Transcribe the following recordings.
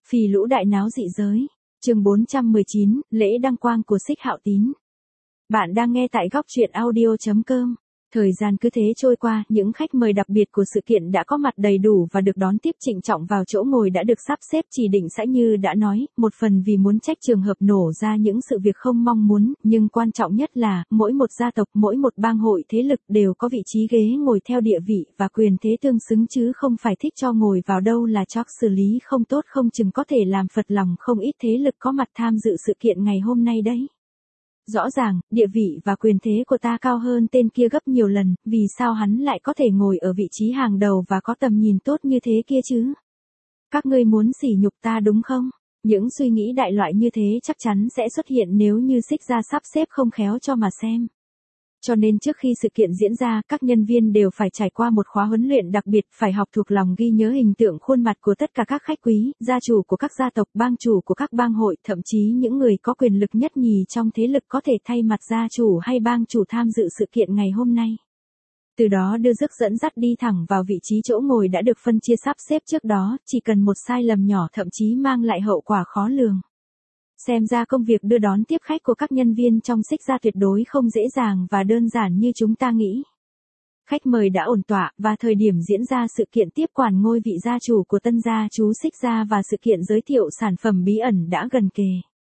Phì lũ đại náo dị giới. Chương 419, lễ đăng quang của Xích Hạo Tín. Bạn đang nghe tại góc truyện audio.com. Thời gian cứ thế trôi qua, những khách mời đặc biệt của sự kiện đã có mặt đầy đủ và được đón tiếp trịnh trọng vào chỗ ngồi đã được sắp xếp chỉ định sẵn như đã nói, một phần vì muốn tránh trường hợp nổ ra những sự việc không mong muốn, nhưng quan trọng nhất là, mỗi một gia tộc, mỗi một bang hội thế lực đều có vị trí ghế ngồi theo địa vị và quyền thế tương xứng chứ không phải thích cho ngồi vào đâu là chót xử lý không tốt không chừng có thể làm phật lòng không ít thế lực có mặt tham dự sự kiện ngày hôm nay đấy. Rõ ràng, địa vị và quyền thế của ta cao hơn tên kia gấp nhiều lần, vì sao hắn lại có thể ngồi ở vị trí hàng đầu và có tầm nhìn tốt như thế kia chứ? Các ngươi muốn sỉ nhục ta đúng không? Những suy nghĩ đại loại như thế chắc chắn sẽ xuất hiện nếu như Xích Gia sắp xếp không khéo cho mà xem. Cho nên trước khi sự kiện diễn ra, các nhân viên đều phải trải qua một khóa huấn luyện đặc biệt, phải học thuộc lòng ghi nhớ hình tượng khuôn mặt của tất cả các khách quý, gia chủ của các gia tộc, bang chủ của các bang hội, thậm chí những người có quyền lực nhất nhì trong thế lực có thể thay mặt gia chủ hay bang chủ tham dự sự kiện ngày hôm nay. Từ đó đưa rước dẫn dắt đi thẳng vào vị trí chỗ ngồi đã được phân chia sắp xếp trước đó, chỉ cần một sai lầm nhỏ thậm chí mang lại hậu quả khó lường. Xem ra công việc đưa đón tiếp khách của các nhân viên trong Xích Gia tuyệt đối không dễ dàng và đơn giản như chúng ta nghĩ. Khách mời đã ổn tọa và thời điểm diễn ra sự kiện tiếp quản ngôi vị gia chủ của tân gia chú Xích Gia và sự kiện giới thiệu sản phẩm bí ẩn đã gần kề.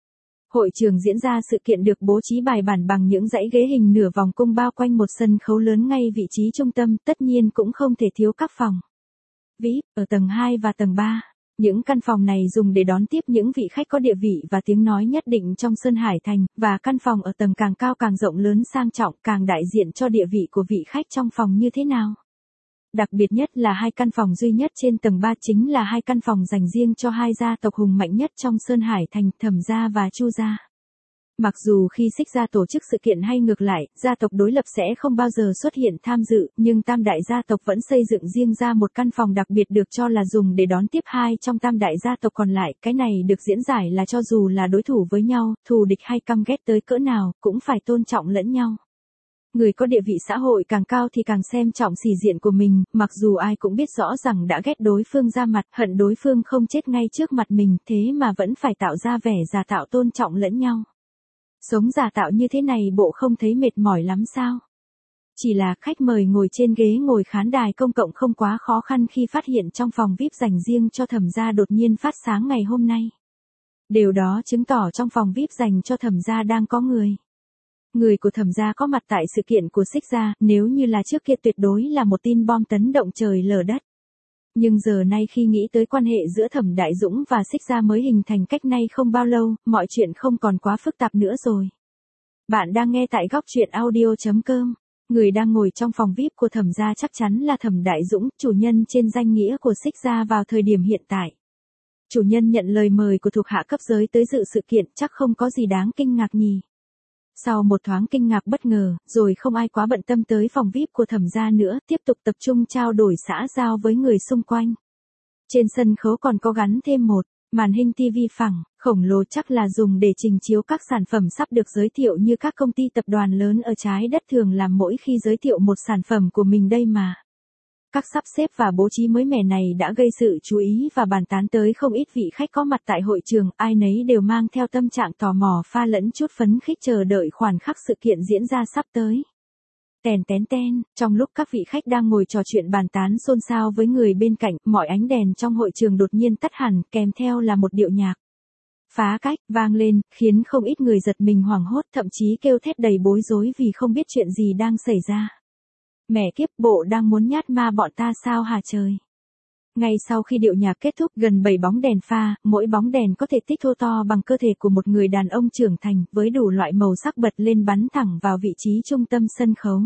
Hội trường diễn ra sự kiện được bố trí bài bản bằng những dãy ghế hình nửa vòng cung bao quanh một sân khấu lớn ngay vị trí trung tâm, tất nhiên cũng không thể thiếu các phòng VIP ở tầng 2 và tầng 3. Những căn phòng này dùng để đón tiếp những vị khách có địa vị và tiếng nói nhất định trong Sơn Hải Thành, và căn phòng ở tầng càng cao càng rộng lớn sang trọng càng đại diện cho địa vị của vị khách trong phòng như thế nào. Đặc biệt nhất là hai căn phòng duy nhất trên tầng 3 chính là hai căn phòng dành riêng cho hai gia tộc hùng mạnh nhất trong Sơn Hải Thành, Thẩm Gia và Chu Gia. Mặc dù khi Xích Gia tổ chức sự kiện hay ngược lại, gia tộc đối lập sẽ không bao giờ xuất hiện tham dự, nhưng tam đại gia tộc vẫn xây dựng riêng ra một căn phòng đặc biệt được cho là dùng để đón tiếp hai trong tam đại gia tộc còn lại. Cái này được diễn giải là cho dù là đối thủ với nhau, thù địch hay căm ghét tới cỡ nào, cũng phải tôn trọng lẫn nhau. Người có địa vị xã hội càng cao thì càng xem trọng sĩ diện của mình, mặc dù ai cũng biết rõ rằng đã ghét đối phương ra mặt, hận đối phương không chết ngay trước mặt mình, thế mà vẫn phải tạo ra vẻ giả tạo tôn trọng lẫn nhau. Sống giả tạo như thế này bộ không thấy mệt mỏi lắm sao? Chỉ là khách mời ngồi trên ghế ngồi khán đài công cộng không quá khó khăn khi phát hiện trong phòng VIP dành riêng cho Thẩm Gia đột nhiên phát sáng ngày hôm nay. Điều đó chứng tỏ trong phòng VIP dành cho Thẩm Gia đang có người. Người của Thẩm Gia có mặt tại sự kiện của Xích Gia, nếu như là trước kia tuyệt đối là một tin bom tấn động trời lở đất. Nhưng giờ nay khi nghĩ tới quan hệ giữa Thẩm Đại Dũng và Xích Gia mới hình thành cách nay không bao lâu, mọi chuyện không còn quá phức tạp nữa rồi. Bạn đang nghe tại góc truyện audio.com. Người đang ngồi trong phòng VIP của Thẩm Gia chắc chắn là Thẩm Đại Dũng, chủ nhân trên danh nghĩa của Xích Gia vào thời điểm hiện tại. Chủ nhân nhận lời mời của thuộc hạ cấp dưới tới dự sự kiện chắc không có gì đáng kinh ngạc nhỉ. Sau một thoáng kinh ngạc bất ngờ, rồi không ai quá bận tâm tới phòng VIP của Thẩm Gia nữa, tiếp tục tập trung trao đổi xã giao với người xung quanh. Trên sân khấu còn có gắn thêm một màn hình TV phẳng, khổng lồ chắc là dùng để trình chiếu các sản phẩm sắp được giới thiệu như các công ty tập đoàn lớn ở trái đất thường làm mỗi khi giới thiệu một sản phẩm của mình đây mà. Các sắp xếp và bố trí mới mẻ này đã gây sự chú ý và bàn tán tới không ít vị khách có mặt tại hội trường, ai nấy đều mang theo tâm trạng tò mò pha lẫn chút phấn khích chờ đợi khoảnh khắc sự kiện diễn ra sắp tới. Tèn tén ten, trong lúc các vị khách đang ngồi trò chuyện bàn tán xôn xao với người bên cạnh, mọi ánh đèn trong hội trường đột nhiên tắt hẳn, kèm theo là một điệu nhạc phá cách vang lên, khiến không ít người giật mình hoảng hốt, thậm chí kêu thét đầy bối rối vì không biết chuyện gì đang xảy ra. Mẹ kiếp, bộ đang muốn nhát ma bọn ta sao hả trời? Ngay sau khi điệu nhạc kết thúc, gần 7 bóng đèn pha, mỗi bóng đèn có thể tích thô to bằng cơ thể của một người đàn ông trưởng thành, với đủ loại màu sắc bật lên bắn thẳng vào vị trí trung tâm sân khấu.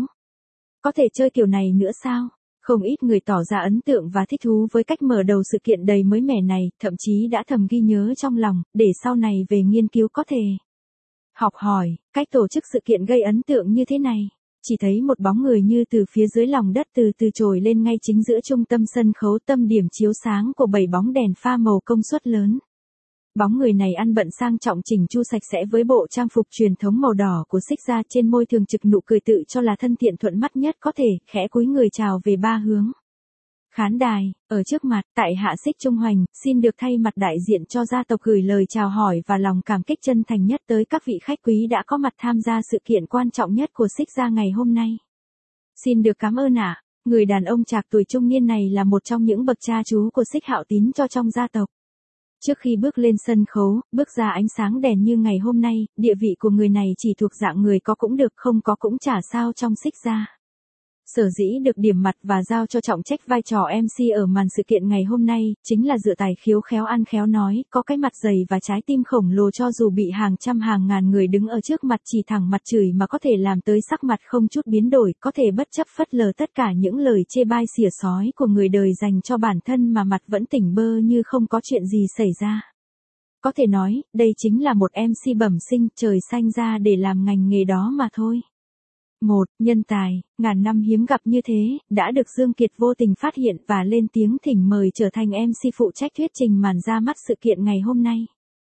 Có thể chơi kiểu này nữa sao? Không ít người tỏ ra ấn tượng và thích thú với cách mở đầu sự kiện đầy mới mẻ này, thậm chí đã thầm ghi nhớ trong lòng, để sau này về nghiên cứu có thể học hỏi cách tổ chức sự kiện gây ấn tượng như thế này. Chỉ thấy một bóng người như từ phía dưới lòng đất từ từ trồi lên ngay chính giữa trung tâm sân khấu, tâm điểm chiếu sáng của 7 bóng đèn pha màu công suất lớn. Bóng người này ăn bận sang trọng chỉnh chu sạch sẽ với bộ trang phục truyền thống màu đỏ của Xích Gia, trên môi thường trực nụ cười tự cho là thân thiện thuận mắt nhất có thể, khẽ cúi người chào về ba hướng. Khán đài, ở trước mặt, tại hạ Xích Trung Hoành, xin được thay mặt đại diện cho gia tộc gửi lời chào hỏi và lòng cảm kích chân thành nhất tới các vị khách quý đã có mặt tham gia sự kiện quan trọng nhất của Xích gia ngày hôm nay. Xin được cảm ơn ạ. Người đàn ông trạc tuổi trung niên này là một trong những bậc cha chú của Xích Hạo Tín cho trong gia tộc. Trước khi bước lên sân khấu, bước ra ánh sáng đèn như ngày hôm nay, địa vị của người này chỉ thuộc dạng người có cũng được không có cũng chả sao trong Xích gia. Sở dĩ được điểm mặt và giao cho trọng trách vai trò MC ở màn sự kiện ngày hôm nay, chính là dựa tài khiếu khéo ăn khéo nói, có cái mặt dày và trái tim khổng lồ cho dù bị hàng trăm hàng ngàn người đứng ở trước mặt chỉ thẳng mặt chửi mà có thể làm tới sắc mặt không chút biến đổi, có thể bất chấp phớt lờ tất cả những lời chê bai xỉa xói của người đời dành cho bản thân mà mặt vẫn tỉnh bơ như không có chuyện gì xảy ra. Có thể nói, đây chính là một MC bẩm sinh, trời sanh ra để làm ngành nghề đó mà thôi. Một nhân tài, ngàn năm hiếm gặp như thế, đã được Dương Kiệt vô tình phát hiện và lên tiếng thỉnh mời trở thành MC phụ trách thuyết trình màn ra mắt sự kiện ngày hôm nay.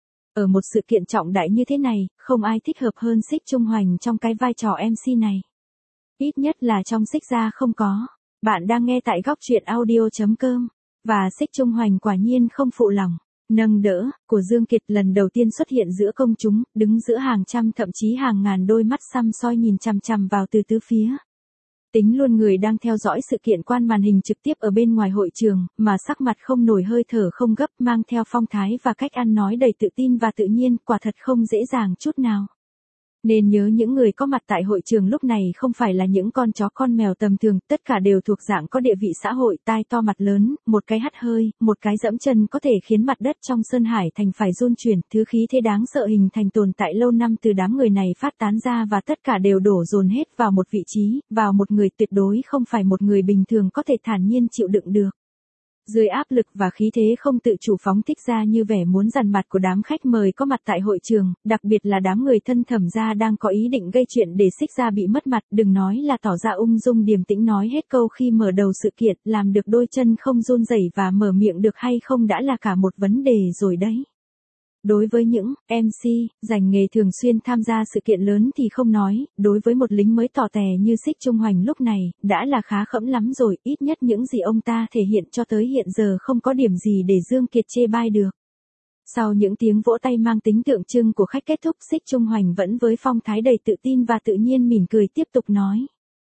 Ở một sự kiện trọng đại như thế này, không ai thích hợp hơn Xích Trung Hoành trong cái vai trò MC này. Ít nhất là trong Xích gia không có. Bạn đang nghe tại góc truyện audio.com. Và Xích Trung Hoành quả nhiên không phụ lòng. Nâng đỡ, của Dương Kiệt lần đầu tiên xuất hiện giữa công chúng, đứng giữa hàng trăm thậm chí hàng ngàn đôi mắt săm soi nhìn chằm chằm vào từ tứ phía. Tính luôn người đang theo dõi sự kiện quan màn hình trực tiếp ở bên ngoài hội trường, mà sắc mặt không nổi hơi thở không gấp mang theo phong thái và cách ăn nói đầy tự tin và tự nhiên, quả thật không dễ dàng chút nào. Nên nhớ những người có mặt tại hội trường lúc này không phải là những con chó con mèo tầm thường, tất cả đều thuộc dạng có địa vị xã hội, tai to mặt lớn, một cái hắt hơi, một cái dẫm chân có thể khiến mặt đất trong Sơn Hải thành phải run chuyển, thứ khí thế đáng sợ hình thành tồn tại lâu năm từ đám người này phát tán ra và tất cả đều đổ dồn hết vào một vị trí, vào một người tuyệt đối không phải một người bình thường có thể thản nhiên chịu đựng được. Dưới áp lực và khí thế không tự chủ phóng thích ra như vẻ muốn dằn mặt của đám khách mời có mặt tại hội trường, đặc biệt là đám người thân Thẩm gia đang có ý định gây chuyện để Xích gia bị mất mặt, đừng nói là tỏ ra ung dung điềm tĩnh nói hết câu khi mở đầu sự kiện, làm được đôi chân không run rẩy và mở miệng được hay không đã là cả một vấn đề rồi đấy. Đối với những MC dành nghề thường xuyên tham gia sự kiện lớn thì không nói, đối với một lính mới tỏ tè như Xích Trung Hoành lúc này, đã là khá khẩm lắm rồi, ít nhất những gì ông ta thể hiện cho tới hiện giờ không có điểm gì để Dương Kiệt chê bai được. Sau những tiếng vỗ tay mang tính tượng trưng của khách kết thúc, Xích Trung Hoành vẫn với phong thái đầy tự tin và tự nhiên mỉm cười tiếp tục nói.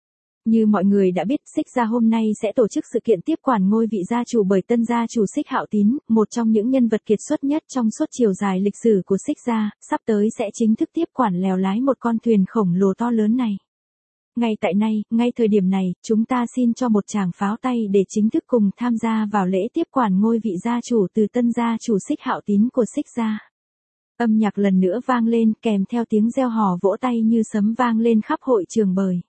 Như mọi người đã biết, Xích gia hôm nay sẽ tổ chức sự kiện tiếp quản ngôi vị gia chủ bởi tân gia chủ Xích Hạo Tín, một trong những nhân vật kiệt xuất nhất trong suốt chiều dài lịch sử của Xích gia, sắp tới sẽ chính thức tiếp quản lèo lái một con thuyền khổng lồ to lớn này. Ngay tại nay, ngay thời điểm này, chúng ta xin cho một tràng pháo tay để chính thức cùng tham gia vào lễ tiếp quản ngôi vị gia chủ từ tân gia chủ Xích Hạo Tín của Xích gia. Âm nhạc lần nữa vang lên kèm theo tiếng reo hò vỗ tay như sấm vang lên khắp hội trường bời.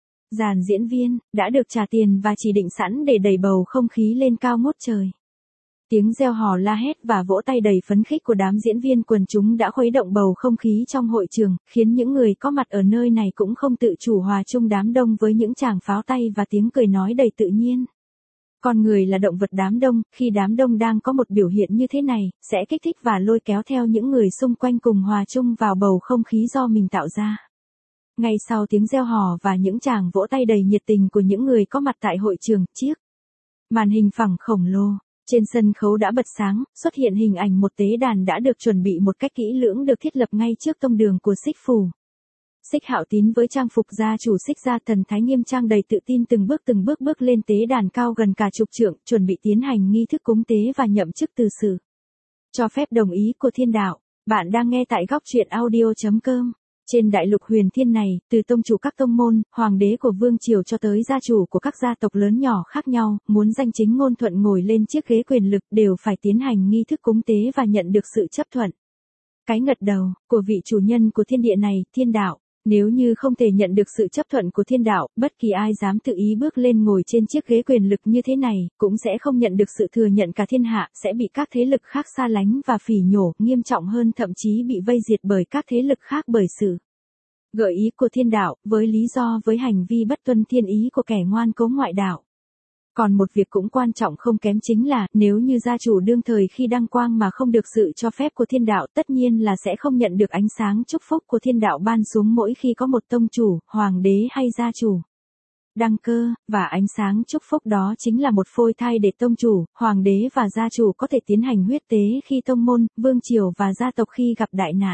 Dàn diễn viên, đã được trả tiền và chỉ định sẵn để đẩy bầu không khí lên cao ngút trời. Tiếng reo hò la hét và vỗ tay đầy phấn khích của đám diễn viên quần chúng đã khuấy động bầu không khí trong hội trường, khiến những người có mặt ở nơi này cũng không tự chủ hòa chung đám đông với những tràng pháo tay và tiếng cười nói đầy tự nhiên. Con người là động vật đám đông, khi đám đông đang có một biểu hiện như thế này, sẽ kích thích và lôi kéo theo những người xung quanh cùng hòa chung vào bầu không khí do mình tạo ra. Ngay sau tiếng reo hò và những tràng vỗ tay đầy nhiệt tình của những người có mặt tại hội trường, chiếc màn hình phẳng khổng lồ trên sân khấu đã bật sáng, xuất hiện hình ảnh một tế đàn đã được chuẩn bị một cách kỹ lưỡng được thiết lập ngay trước tông đường của Xích phủ. Xích Hạo Tín với trang phục gia chủ Xích gia thần thái nghiêm trang đầy tự tin từng bước bước lên tế đàn cao gần cả chục trượng, chuẩn bị tiến hành nghi thức cúng tế và nhậm chức từ sự. Cho phép đồng ý của thiên đạo. Bạn đang nghe tại góc truyện audio.com. Trên đại lục huyền thiên này, từ tông chủ các tông môn, hoàng đế của vương triều cho tới gia chủ của các gia tộc lớn nhỏ khác nhau, muốn danh chính ngôn thuận ngồi lên chiếc ghế quyền lực đều phải tiến hành nghi thức cúng tế và nhận được sự chấp thuận. Cái ngật đầu của vị chủ nhân của thiên địa này, thiên đạo. Nếu như không thể nhận được sự chấp thuận của thiên đạo, bất kỳ ai dám tự ý bước lên ngồi trên chiếc ghế quyền lực như thế này, cũng sẽ không nhận được sự thừa nhận cả thiên hạ, sẽ bị các thế lực khác xa lánh và phỉ nhổ, nghiêm trọng hơn thậm chí bị vây diệt bởi các thế lực khác bởi sự gợi ý của thiên đạo, với lý do với hành vi bất tuân thiên ý của kẻ ngoan cố ngoại đạo. Còn một việc cũng quan trọng không kém chính là, nếu như gia chủ đương thời khi đăng quang mà không được sự cho phép của thiên đạo, tất nhiên là sẽ không nhận được ánh sáng chúc phúc của thiên đạo ban xuống mỗi khi có một tông chủ, hoàng đế hay gia chủ. đăng cơ, và ánh sáng chúc phúc đó chính là một phôi thai để tông chủ, hoàng đế và gia chủ có thể tiến hành huyết tế khi tông môn, vương triều và gia tộc khi gặp đại nạn.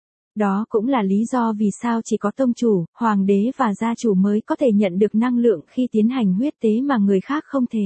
Đó cũng là lý do vì sao chỉ có tông chủ, hoàng đế và gia chủ mới có thể nhận được năng lượng khi tiến hành huyết tế mà người khác không thể.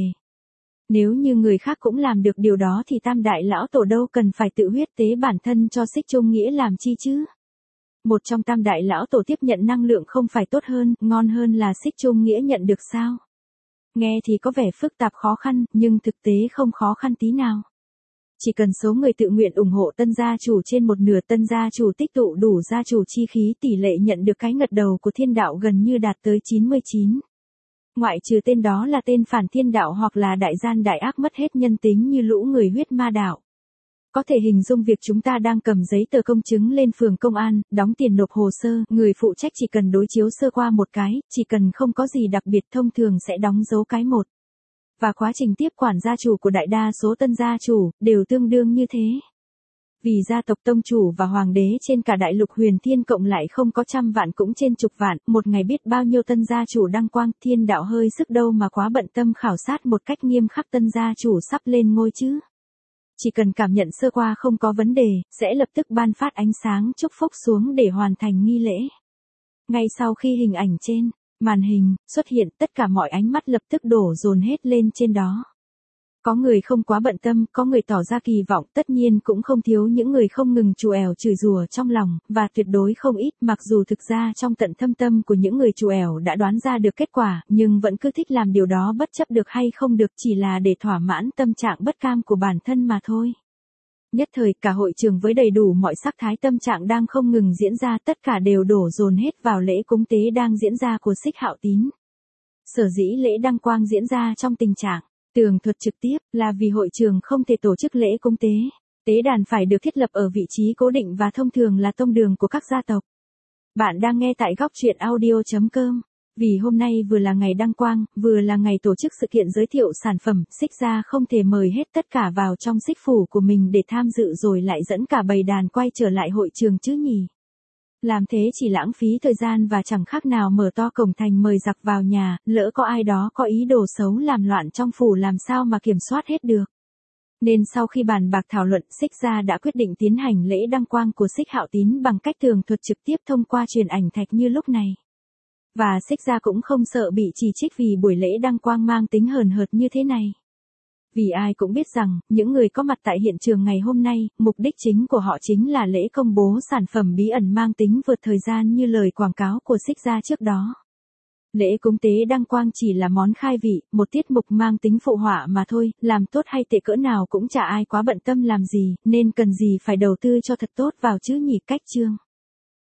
Nếu như người khác cũng làm được điều đó thì tam đại lão tổ đâu cần phải tự huyết tế bản thân cho Xích Trung Nghĩa làm chi chứ. Một trong tam đại lão tổ tiếp nhận năng lượng không phải tốt hơn, ngon hơn là Xích Trung Nghĩa nhận được sao? Nghe thì có vẻ phức tạp khó khăn, nhưng thực tế không khó khăn tí nào. Chỉ cần số người tự nguyện ủng hộ tân gia chủ trên một nửa, tân gia chủ tích tụ đủ gia chủ chi khí, tỷ lệ nhận được cái ngật đầu của thiên đạo gần như đạt tới 99. Ngoại trừ tên đó là tên phản thiên đạo hoặc là đại gian đại ác mất hết nhân tính như lũ người huyết ma đạo. Có thể hình dung việc chúng ta đang cầm giấy tờ công chứng lên phường công an, đóng tiền nộp hồ sơ, người phụ trách chỉ cần đối chiếu sơ qua một cái, chỉ cần không có gì đặc biệt thông thường sẽ đóng dấu cái một. Và quá trình tiếp quản gia chủ của đại đa số tân gia chủ, đều tương đương như thế. Vì gia tộc tông chủ và hoàng đế trên cả đại lục huyền thiên cộng lại không có trăm vạn cũng trên chục vạn, một ngày biết bao nhiêu tân gia chủ đăng quang, thiên đạo hơi sức đâu mà quá bận tâm khảo sát một cách nghiêm khắc tân gia chủ sắp lên ngôi chứ. Chỉ cần cảm nhận sơ qua không có vấn đề, sẽ lập tức ban phát ánh sáng chúc phúc xuống để hoàn thành nghi lễ. Ngay sau khi hình ảnh trên màn hình xuất hiện, tất cả mọi ánh mắt lập tức đổ dồn hết lên trên đó. Có người không quá bận tâm, có người tỏ ra kỳ vọng, tất nhiên cũng không thiếu những người không ngừng trù ẻo chửi rủa trong lòng, và tuyệt đối không ít, mặc dù thực ra trong tận thâm tâm của những người trù ẻo đã đoán ra được kết quả, nhưng vẫn cứ thích làm điều đó bất chấp được hay không được, chỉ là để thỏa mãn tâm trạng bất cam của bản thân mà thôi. Nhất thời cả hội trường với đầy đủ mọi sắc thái tâm trạng đang không ngừng diễn ra, tất cả đều đổ dồn hết vào lễ cúng tế đang diễn ra của Xích Hạo Tín. Sở dĩ lễ đăng quang diễn ra trong tình trạng tường thuật trực tiếp là vì hội trường không thể tổ chức lễ cúng tế. Tế đàn phải được thiết lập ở vị trí cố định và thông thường là tông đường của các gia tộc. Bạn đang nghe tại góc truyện audio.com. Vì hôm nay vừa là ngày đăng quang, vừa là ngày tổ chức sự kiện giới thiệu sản phẩm, Xích gia không thể mời hết tất cả vào trong xích phủ của mình để tham dự rồi lại dẫn cả bầy đàn quay trở lại hội trường chứ nhỉ. Làm thế chỉ lãng phí thời gian và chẳng khác nào mở to cổng thành mời giặc vào nhà, lỡ có ai đó có ý đồ xấu làm loạn trong phủ làm sao mà kiểm soát hết được. Nên sau khi bàn bạc thảo luận, Xích gia đã quyết định tiến hành lễ đăng quang của Xích Hạo Tín bằng cách tường thuật trực tiếp thông qua truyền ảnh thạch như lúc này. Và Xích gia cũng không sợ bị chỉ trích vì buổi lễ đăng quang mang tính hời hợt như thế này. Vì ai cũng biết rằng, những người có mặt tại hiện trường ngày hôm nay, mục đích chính của họ chính là lễ công bố sản phẩm bí ẩn mang tính vượt thời gian như lời quảng cáo của Xích gia trước đó. Lễ cúng tế đăng quang chỉ là món khai vị, một tiết mục mang tính phụ họa mà thôi, làm tốt hay tệ cỡ nào cũng chả ai quá bận tâm làm gì, nên cần gì phải đầu tư cho thật tốt vào chứ nhỉ. Cách chương